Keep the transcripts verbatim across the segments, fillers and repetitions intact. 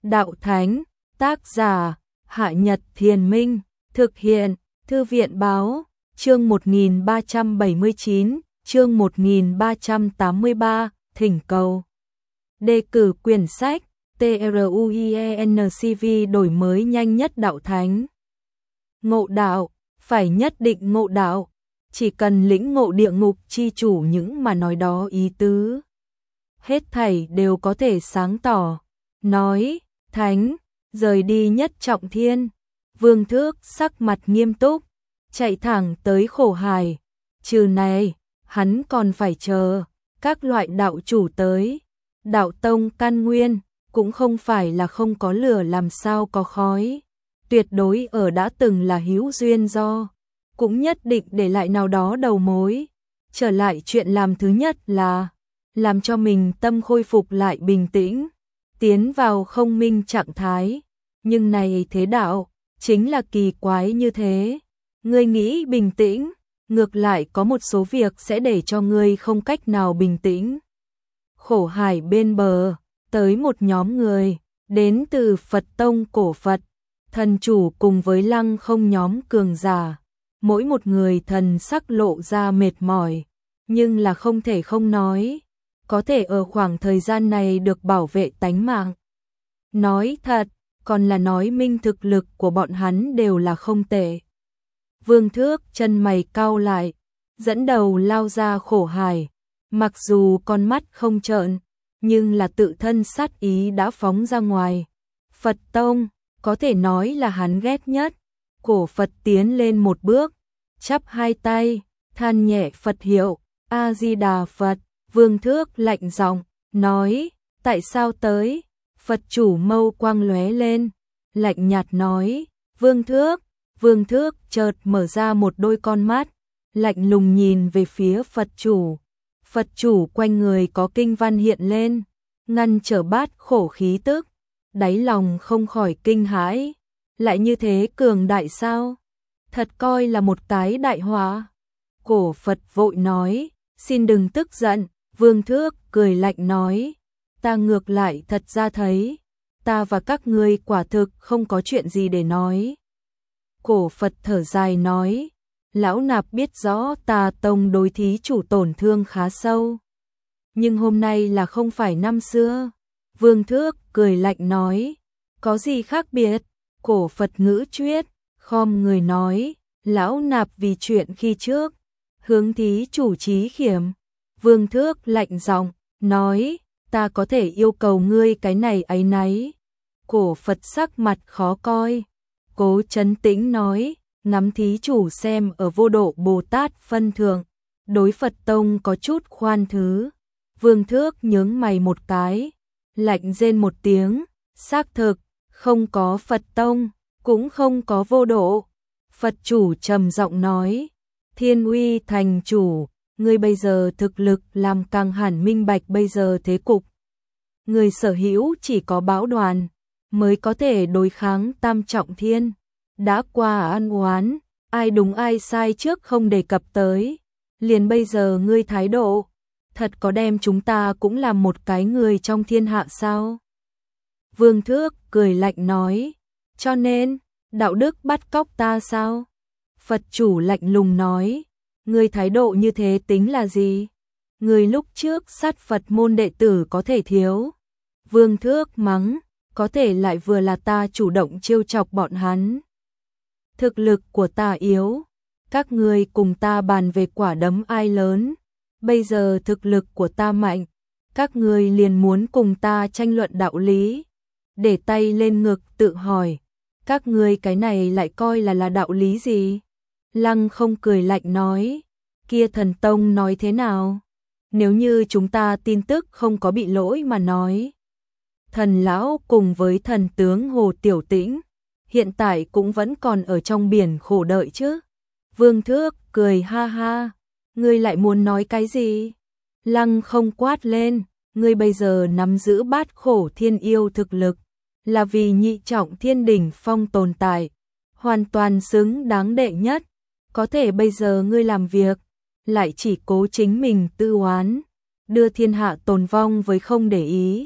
Đạo Thánh, tác giả, Hạ Nhật Thiền Minh, thực hiện, Thư viện Báo, chương một nghìn ba trăm bảy mươi chín, chương một nghìn ba trăm tám mươi ba, thỉnh cầu. Đề cử quyển sách, TRUIENCV đổi mới nhanh nhất Đạo Thánh. Ngộ đạo, phải nhất định ngộ đạo, chỉ cần lĩnh ngộ địa ngục chi chủ những mà nói đó ý tứ. Hết thảy đều có thể sáng tỏ. Nói, Thánh, rời đi nhất trọng thiên. Vương Thước sắc mặt nghiêm túc, chạy thẳng tới khổ hải. Trừ này, hắn còn phải chờ các loại đạo chủ tới. Đạo tông căn nguyên, cũng không phải là không có lửa làm sao có khói. Tuyệt đối ở đã từng là hữu duyên do, cũng nhất định để lại nào đó đầu mối. Trở lại chuyện làm thứ nhất là làm cho mình tâm khôi phục lại bình tĩnh, tiến vào không minh trạng thái. Nhưng này thế đạo, chính là kỳ quái như thế. Ngươi nghĩ bình tĩnh, ngược lại có một số việc sẽ để cho ngươi không cách nào bình tĩnh. Khổ hải bên bờ, tới một nhóm người, đến từ Phật tông cổ Phật, thần chủ cùng với Lăng Không nhóm cường giả. Mỗi một người thần sắc lộ ra mệt mỏi, nhưng là không thể không nói, có thể ở khoảng thời gian này được bảo vệ tánh mạng. Nói thật, còn là nói minh thực lực của bọn hắn đều là không tệ. Vương Thước chân mày cau lại, dẫn đầu lao ra khổ hải, mặc dù con mắt không trợn, nhưng là tự thân sát ý đã phóng ra ngoài. Phật tông, có thể nói là hắn ghét nhất. Cổ Phật tiến lên một bước, chắp hai tay, than nhẹ Phật hiệu, A-di-đà Phật. Vương Thước lạnh giọng nói, tại sao tới? Phật chủ mâu quang lóe lên, lạnh nhạt nói, Vương Thước. Vương Thước chợt mở ra một đôi con mắt, lạnh lùng nhìn về phía Phật chủ. Phật chủ quanh người có kinh văn hiện lên, ngăn trở bát khổ khí tức, đáy lòng không khỏi kinh hãi. Lại như thế cường đại sao? Thật coi là một cái đại họa. Cổ Phật vội nói, xin đừng tức giận. Vương Thước cười lạnh nói, ta ngược lại thật ra thấy, ta và các ngươi quả thực không có chuyện gì để nói. Cổ Phật thở dài nói, lão nạp biết rõ ta tông đối thí chủ tổn thương khá sâu, nhưng hôm nay là không phải năm xưa. Vương Thước cười lạnh nói, có gì khác biệt? Cổ Phật ngữ chuyết, khom người nói, lão nạp vì chuyện khi trước, hướng thí chủ trí khiểm. Vương Thước lạnh giọng nói, ta có thể yêu cầu ngươi cái này ấy nấy. Cổ Phật sắc mặt khó coi, cố trấn tĩnh nói, ngắm thí chủ xem ở vô độ Bồ Tát phân thượng, đối Phật tông có chút khoan thứ. Vương Thước nhướng mày một cái, lạnh rên một tiếng, xác thực, không có Phật tông, cũng không có vô độ. Phật chủ trầm giọng nói, Thiên Uy thành chủ, ngươi bây giờ thực lực làm càng hẳn minh bạch bây giờ thế cục. Người sở hữu chỉ có Bão Đoàn mới có thể đối kháng Tam Trọng Thiên. Đã qua ăn oán, ai đúng ai sai trước không đề cập tới. Liền bây giờ ngươi thái độ, thật có đem chúng ta cũng làm một cái người trong thiên hạ sao? Vương Thước cười lạnh nói, cho nên, đạo đức bắt cóc ta sao? Phật chủ lạnh lùng nói, ngươi thái độ như thế tính là gì? Ngươi lúc trước sát Phật môn đệ tử có thể thiếu. Vương Thước mắng, có thể lại vừa là ta chủ động trêu chọc bọn hắn. Thực lực của ta yếu, các ngươi cùng ta bàn về quả đấm ai lớn. Bây giờ thực lực của ta mạnh, các ngươi liền muốn cùng ta tranh luận đạo lý. Để tay lên ngực tự hỏi, các ngươi cái này lại coi là là đạo lý gì? Lăng Không cười lạnh nói, kia thần tông nói thế nào? Nếu như chúng ta tin tức không có bị lỗi mà nói. Thần lão cùng với thần tướng Hồ Tiểu Tĩnh, hiện tại cũng vẫn còn ở trong biển khổ đợi chứ. Vương Thước cười ha ha, ngươi lại muốn nói cái gì? Lăng Không quát lên, ngươi bây giờ nắm giữ bát khổ thiên yêu thực lực, là vì nhị trọng thiên đỉnh phong tồn tại, hoàn toàn xứng đáng đệ nhất. Có thể bây giờ ngươi làm việc, lại chỉ cố chính mình tư oán, đưa thiên hạ tồn vong với không để ý.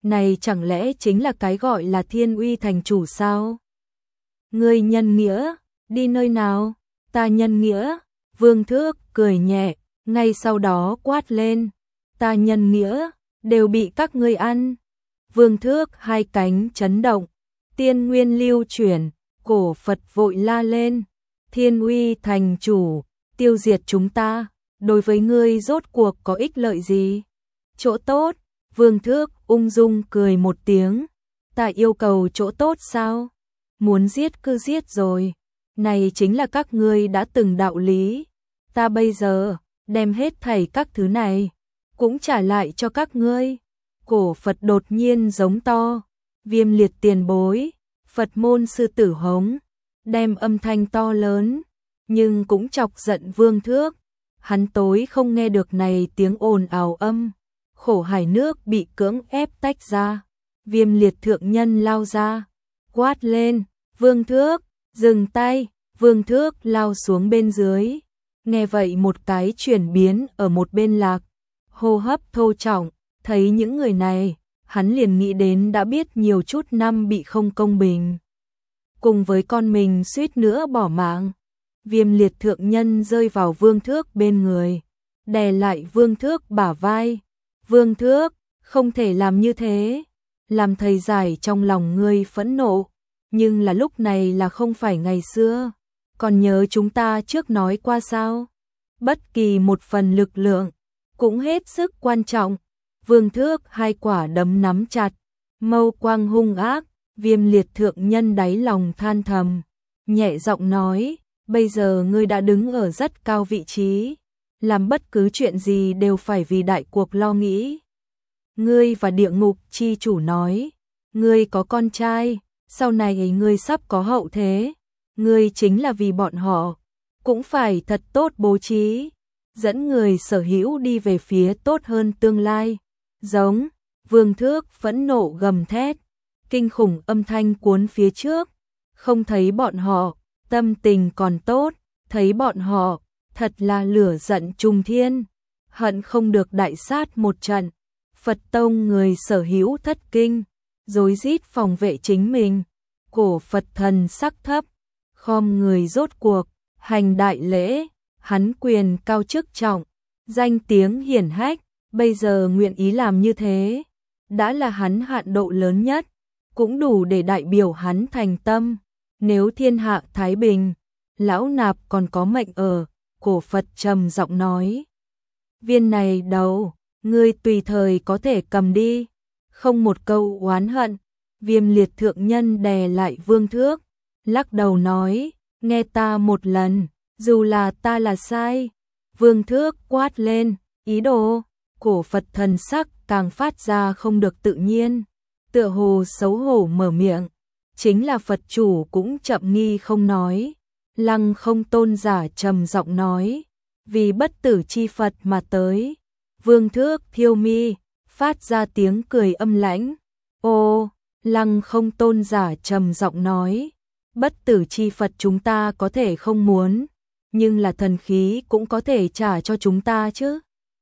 Này chẳng lẽ chính là cái gọi là Thiên Uy thành chủ sao? Ngươi nhân nghĩa, đi nơi nào? Ta nhân nghĩa. Vương Thước cười nhẹ, ngay sau đó quát lên. Ta nhân nghĩa, đều bị các ngươi ăn. Vương Thước hai cánh chấn động, tiên nguyên lưu chuyển, cổ Phật vội la lên. Thiên Uy thành chủ, tiêu diệt chúng ta, đối với ngươi rốt cuộc có ích lợi gì? Chỗ tốt. Vương Thước ung dung cười một tiếng. Ta yêu cầu chỗ tốt sao? Muốn giết cứ giết rồi. Này chính là các ngươi đã từng đạo lý. Ta bây giờ đem hết thảy các thứ này cũng trả lại cho các ngươi. Cổ Phật đột nhiên giống to. Viêm Liệt tiền bối, Phật môn sư tử hống, đem âm thanh to lớn, nhưng cũng chọc giận Vương Thước. Hắn tối không nghe được này tiếng ồn ào âm. Khổ hải nước bị cưỡng ép tách ra. Viêm Liệt thượng nhân lao ra, quát lên. Vương Thước, dừng tay. Vương Thước lao xuống bên dưới. Nghe vậy một cái chuyển biến ở một bên lạc. Hô hấp thô trọng, thấy những người này, hắn liền nghĩ đến đã biết nhiều chút năm bị không công bình. Cùng với con mình suýt nữa bỏ mạng. Viêm Liệt thượng nhân rơi vào Vương Thước bên người, đè lại Vương Thước bả vai. Vương Thước, không thể làm như thế. Làm thầy giải trong lòng ngươi phẫn nộ, nhưng là lúc này là không phải ngày xưa. Còn nhớ chúng ta trước nói qua sao? Bất kỳ một phần lực lượng cũng hết sức quan trọng. Vương Thước hai quả đấm nắm chặt, mâu quang hung ác. Viêm Liệt thượng nhân đáy lòng than thầm, nhẹ giọng nói, bây giờ ngươi đã đứng ở rất cao vị trí, làm bất cứ chuyện gì đều phải vì đại cuộc lo nghĩ. Ngươi và địa ngục chi chủ nói, ngươi có con trai, sau này ngươi sắp có hậu thế, ngươi chính là vì bọn họ, cũng phải thật tốt bố trí, dẫn người sở hữu đi về phía tốt hơn tương lai. Giống. Vương Thước phẫn nộ gầm thét, kinh khủng âm thanh cuốn phía trước. Không thấy bọn họ, tâm tình còn tốt, thấy bọn họ, thật là lửa giận trùng thiên, hận không được đại sát một trận. Phật tông người sở hữu thất kinh, rối rít phòng vệ chính mình. Cổ Phật thần sắc thấp, khom người rốt cuộc, hành đại lễ, hắn quyền cao chức trọng, danh tiếng hiển hách, bây giờ nguyện ý làm như thế, đã là hắn hạn độ lớn nhất, cũng đủ để đại biểu hắn thành tâm. Nếu thiên hạ thái bình, lão nạp còn có mệnh ở. Cổ Phật trầm giọng nói, viên này đầu, ngươi tùy thời có thể cầm đi, không một câu oán hận. Viêm Liệt thượng nhân đè lại Vương Thước, lắc đầu nói, nghe ta một lần, dù là ta là sai. Vương Thước quát lên, ý đồ. Cổ Phật thần sắc càng phát ra không được tự nhiên, tựa hồ xấu hổ mở miệng. Chính là Phật chủ cũng chậm nghi không nói. Lăng Không tôn giả trầm giọng nói, vì bất tử chi Phật mà tới. Vương Thước thiêu mi, phát ra tiếng cười âm lãnh. Ô, Lăng Không tôn giả trầm giọng nói, bất tử chi Phật chúng ta có thể không muốn, nhưng là thần khí cũng có thể trả cho chúng ta chứ.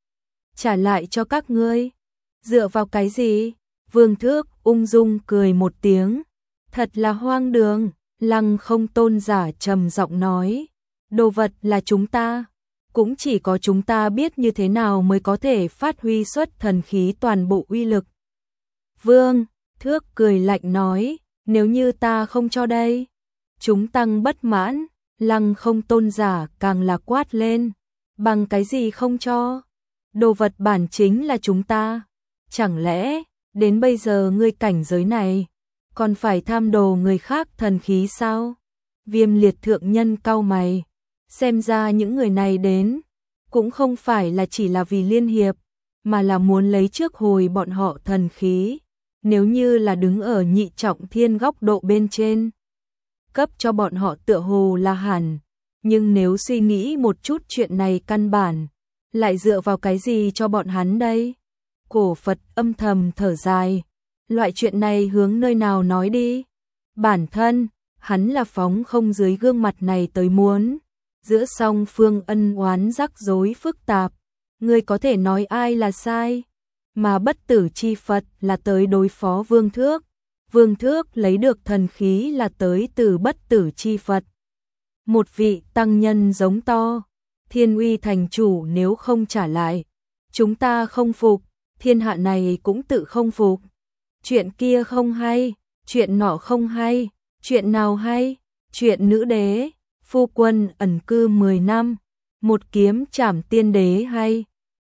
Trả lại cho các ngươi, dựa vào cái gì? Vương Thước ung dung cười một tiếng, thật là hoang đường. Lăng Không tôn giả trầm giọng nói, đồ vật là chúng ta, cũng chỉ có chúng ta biết như thế nào mới có thể phát huy xuất thần khí toàn bộ uy lực. Vương Thước cười lạnh nói, nếu như ta không cho đây, chúng tăng bất mãn. Lăng Không tôn giả càng là quát lên, bằng cái gì không cho? Đồ vật bản chính là chúng ta, chẳng lẽ đến bây giờ ngươi cảnh giới này còn phải tham đồ người khác thần khí sao? Viêm Liệt thượng nhân cau mày, xem ra những người này đến cũng không phải là chỉ là vì liên hiệp, mà là muốn lấy trước hồi bọn họ thần khí. Nếu như là đứng ở nhị trọng thiên góc độ bên trên, cấp cho bọn họ tựa hồ là hẳn, nhưng nếu suy nghĩ một chút chuyện này căn bản, lại dựa vào cái gì cho bọn hắn đây? Cổ Phật âm thầm thở dài, loại chuyện này hướng nơi nào nói đi? Bản thân, hắn là phóng không dưới gương mặt này tới muốn. Giữa song phương ân oán rắc rối phức tạp, ngươi có thể nói ai là sai? mà bất tử chi Phật là tới đối phó Vương Thước. Vương Thước lấy được thần khí là tới từ bất tử chi Phật. Một vị tăng nhân giống to, Thiên Uy thành chủ nếu không trả lại, chúng ta không phục, thiên hạ này cũng tự không phục. Chuyện kia không hay, chuyện nọ không hay, chuyện nào hay, chuyện nữ đế, phu quân ẩn cư mười năm, một kiếm trảm tiên đế hay.